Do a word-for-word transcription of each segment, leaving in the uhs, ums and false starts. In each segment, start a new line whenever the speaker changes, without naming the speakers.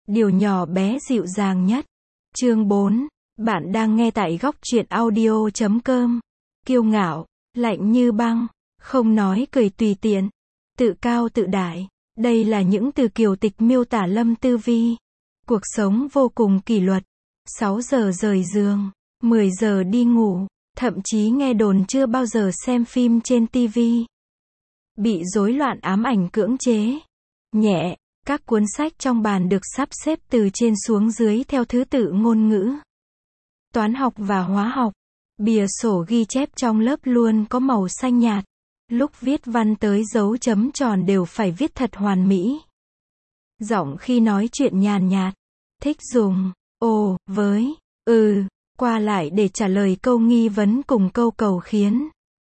Điều nhỏ bé dịu dàng nhất. Chương bốn. Bạn đang nghe tại góc truyện audio chấm com. Kiêu ngạo, lạnh như băng, không nói cười tùy tiện, tự cao tự đại. Đây là những từ Kiều Tịch miêu tả Lâm Tư Vi. Cuộc sống vô cùng kỷ luật. sáu giờ rời giường, mười giờ đi ngủ, thậm chí nghe đồn chưa bao giờ xem phim trên ti vi. Bị rối loạn ám ảnh cưỡng chế. Nhẹ, các cuốn sách trong bàn được sắp xếp từ trên xuống dưới theo thứ tự ngôn ngữ, toán học và hóa học. Bìa sổ ghi chép trong lớp luôn có màu xanh nhạt. Lúc viết văn tới dấu chấm tròn đều phải viết thật hoàn mỹ. Giọng khi nói chuyện nhàn nhạt, thích dùng ồ, với, ừ, qua lại để trả lời câu nghi vấn cùng câu cầu khiến.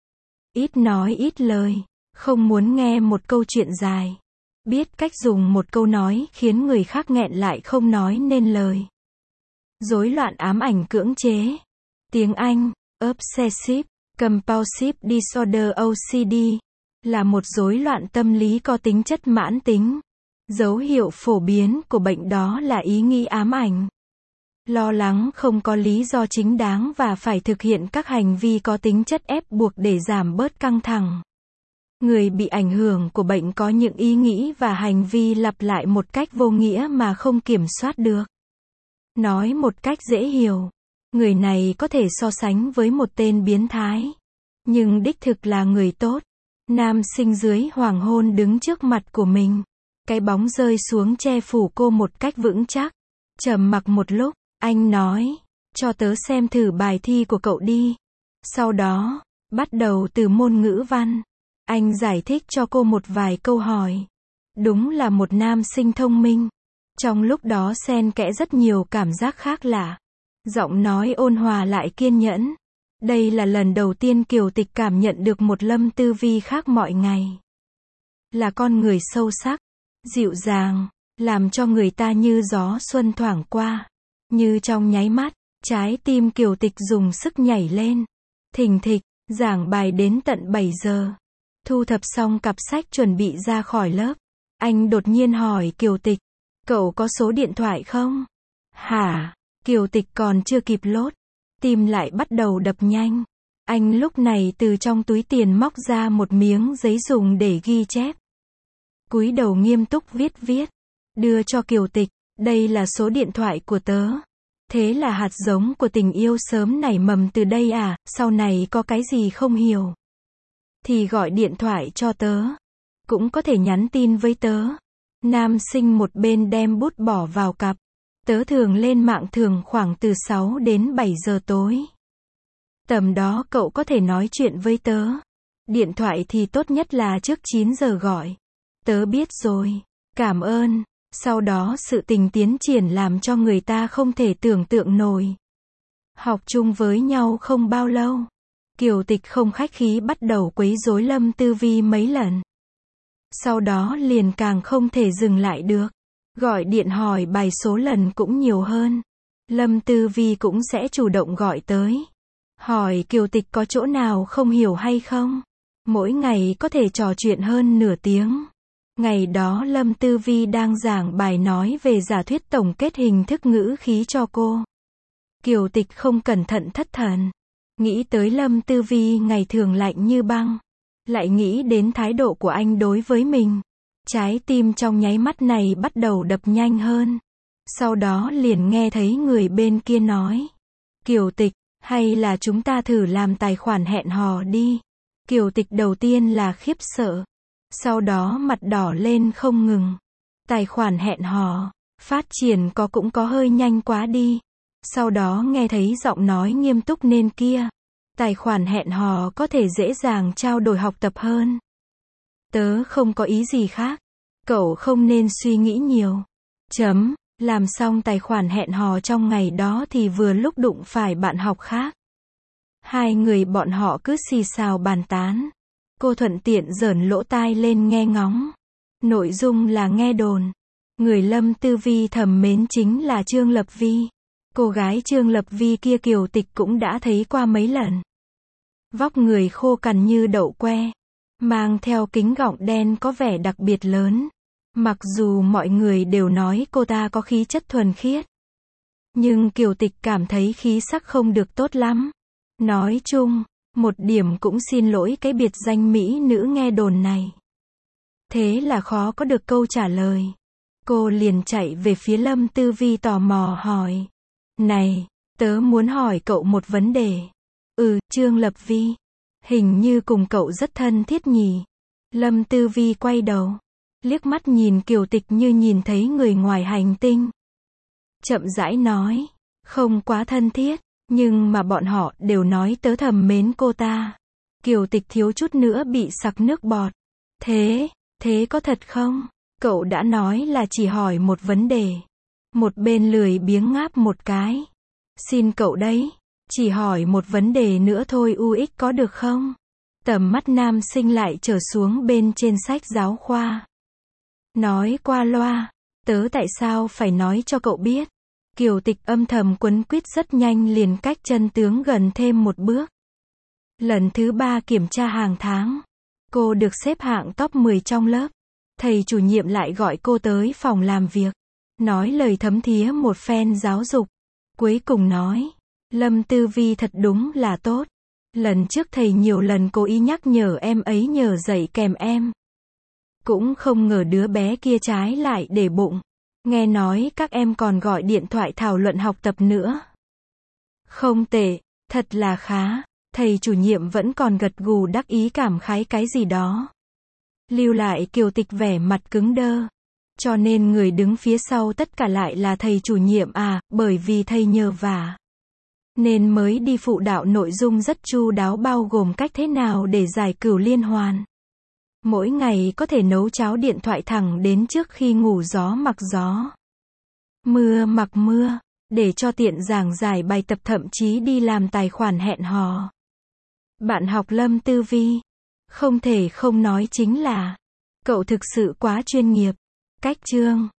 Ít nói ít lời, không muốn nghe một câu chuyện dài. Biết cách dùng một câu nói khiến người khác nghẹn lại không nói nên lời. Rối loạn ám ảnh cưỡng chế. Tiếng Anh, Obsessive Compulsive Disorder O C D, là một rối loạn tâm lý có tính chất mãn tính. Dấu hiệu phổ biến của bệnh đó là ý nghĩ ám ảnh, lo lắng không có lý do chính đáng và phải thực hiện các hành vi có tính chất ép buộc để giảm bớt căng thẳng. Người bị ảnh hưởng của bệnh có những ý nghĩ và hành vi lặp lại một cách vô nghĩa mà không kiểm soát được. Nói một cách dễ hiểu, người này có thể so sánh với một tên biến thái, nhưng đích thực là người tốt. Nam sinh dưới hoàng hôn đứng trước mặt của mình. Cái bóng rơi xuống che phủ cô một cách vững chắc. Trầm mặc một lúc, anh nói, cho tớ xem thử bài thi của cậu đi. Sau đó, bắt đầu từ môn ngữ văn. Anh giải thích cho cô một vài câu hỏi. Đúng là một nam sinh thông minh. Trong lúc đó xen kẽ rất nhiều cảm giác khác lạ. Giọng nói ôn hòa lại kiên nhẫn. Đây là lần đầu tiên Kiều Tịch cảm nhận được một Lâm Tư Vi khác mọi ngày. Là con người sâu sắc, dịu dàng, làm cho người ta như gió xuân thoảng qua. Như trong nháy mắt, trái tim Kiều Tịch dùng sức nhảy lên. Thình thịch, giảng bài đến tận bảy giờ. Thu thập xong cặp sách chuẩn bị ra khỏi lớp. Anh đột nhiên hỏi Kiều Tịch, cậu có số điện thoại không? Hả? Kiều Tịch còn chưa kịp lốt, tim lại bắt đầu đập nhanh. Anh lúc này từ trong túi tiền móc ra một miếng giấy dùng để ghi chép. Cúi đầu nghiêm túc viết viết. Đưa cho Kiều Tịch, đây là số điện thoại của tớ. Thế là hạt giống của tình yêu sớm nảy mầm từ đây à, sau này có cái gì không hiểu thì gọi điện thoại cho tớ. Cũng có thể nhắn tin với tớ. Nam sinh một bên đem bút bỏ vào cặp. Tớ thường lên mạng thường khoảng từ sáu đến bảy giờ tối. Tầm đó cậu có thể nói chuyện với tớ. Điện thoại thì tốt nhất là trước chín giờ gọi. Tớ biết rồi. Cảm ơn. Sau đó sự tình tiến triển làm cho người ta không thể tưởng tượng nổi. Học chung với nhau không bao lâu, Kiều Tịch không khách khí bắt đầu quấy rối Lâm Tư Vi mấy lần. Sau đó liền càng không thể dừng lại được. Gọi điện hỏi bài số lần cũng nhiều hơn. Lâm Tư Vi cũng sẽ chủ động gọi tới. Hỏi Kiều Tịch có chỗ nào không hiểu hay không. Mỗi ngày có thể trò chuyện hơn nửa tiếng. Ngày đó Lâm Tư Vi đang giảng bài nói về giả thuyết tổng kết hình thức ngữ khí cho cô. Kiều Tịch không cẩn thận thất thần. Nghĩ tới Lâm Tư Vi ngày thường lạnh như băng. Lại nghĩ đến thái độ của anh đối với mình. Trái tim trong nháy mắt này bắt đầu đập nhanh hơn. Sau đó liền nghe thấy người bên kia nói. Kiều Tịch, hay là chúng ta thử làm tài khoản hẹn hò đi. Kiều Tịch đầu tiên là khiếp sợ. Sau đó mặt đỏ lên không ngừng. Tài khoản hẹn hò, phát triển có cũng có hơi nhanh quá đi. Sau đó nghe thấy giọng nói nghiêm túc nên kia. Tài khoản hẹn hò có thể dễ dàng trao đổi học tập hơn. Tớ không có ý gì khác. Cậu không nên suy nghĩ nhiều. Chấm, làm xong tài khoản hẹn hò trong ngày đó thì vừa lúc đụng phải bạn học khác. Hai người bọn họ cứ xì xào bàn tán. Cô thuận tiện giởn lỗ tai lên nghe ngóng. Nội dung là nghe đồn. Người Lâm Tư Vi thầm mến chính là Trương Lập Vi. Cô gái Trương Lập Vi kia Kiều Tịch cũng đã thấy qua mấy lần. Vóc người khô cằn như đậu que. Mang theo kính gọng đen có vẻ đặc biệt lớn. Mặc dù mọi người đều nói cô ta có khí chất thuần khiết, nhưng Kiều Tịch cảm thấy khí sắc không được tốt lắm. Nói chung, một điểm cũng xin lỗi cái biệt danh mỹ nữ nghe đồn này. Thế là khó có được câu trả lời. Cô liền chạy về phía Lâm Tư Vi tò mò hỏi. Này, tớ muốn hỏi cậu một vấn đề. Ừ, Trương Lập Vi. Hình như cùng cậu rất thân thiết nhỉ. Lâm Tư Vi quay đầu, liếc mắt nhìn Kiều Tịch như nhìn thấy người ngoài hành tinh. Chậm rãi nói, không quá thân thiết, nhưng mà bọn họ đều nói tớ thầm mến cô ta. Kiều Tịch thiếu chút nữa bị sặc nước bọt. Thế, thế có thật không? Cậu đã nói là chỉ hỏi một vấn đề. Một bên lười biếng ngáp một cái. Xin cậu đấy, chỉ hỏi một vấn đề nữa thôi u ích có được không? Tầm mắt nam sinh lại trở xuống bên trên sách giáo khoa. Nói qua loa, tớ tại sao phải nói cho cậu biết? Kiều Tịch âm thầm quấn quýt rất nhanh liền cách chân tướng gần thêm một bước. Lần thứ ba kiểm tra hàng tháng, cô được xếp hạng top mười trong lớp. Thầy chủ nhiệm lại gọi cô tới phòng làm việc, nói lời thấm thía một phen giáo dục. Cuối cùng nói, Lâm Tư Vi thật đúng là tốt. Lần trước thầy nhiều lần cố ý nhắc nhở em ấy nhờ dạy kèm em. Cũng không ngờ đứa bé kia trái lại để bụng. Nghe nói các em còn gọi điện thoại thảo luận học tập nữa. Không tệ, thật là khá. Thầy chủ nhiệm vẫn còn gật gù đắc ý cảm khái cái gì đó. Lưu lại Kiều Tịch vẻ mặt cứng đơ. Cho nên người đứng phía sau tất cả lại là thầy chủ nhiệm à, bởi vì thầy nhờ vả. Nên mới đi phụ đạo nội dung rất chu đáo bao gồm cách thế nào để giải cửu liên hoàn. Mỗi ngày có thể nấu cháo điện thoại thẳng đến trước khi ngủ gió mặc gió. Mưa mặc mưa, để cho tiện giảng giải bài tập thậm chí đi làm tài khoản hẹn hò. Bạn học Lâm Tư Vi, không thể không nói chính là, cậu thực sự quá chuyên nghiệp. Cách chương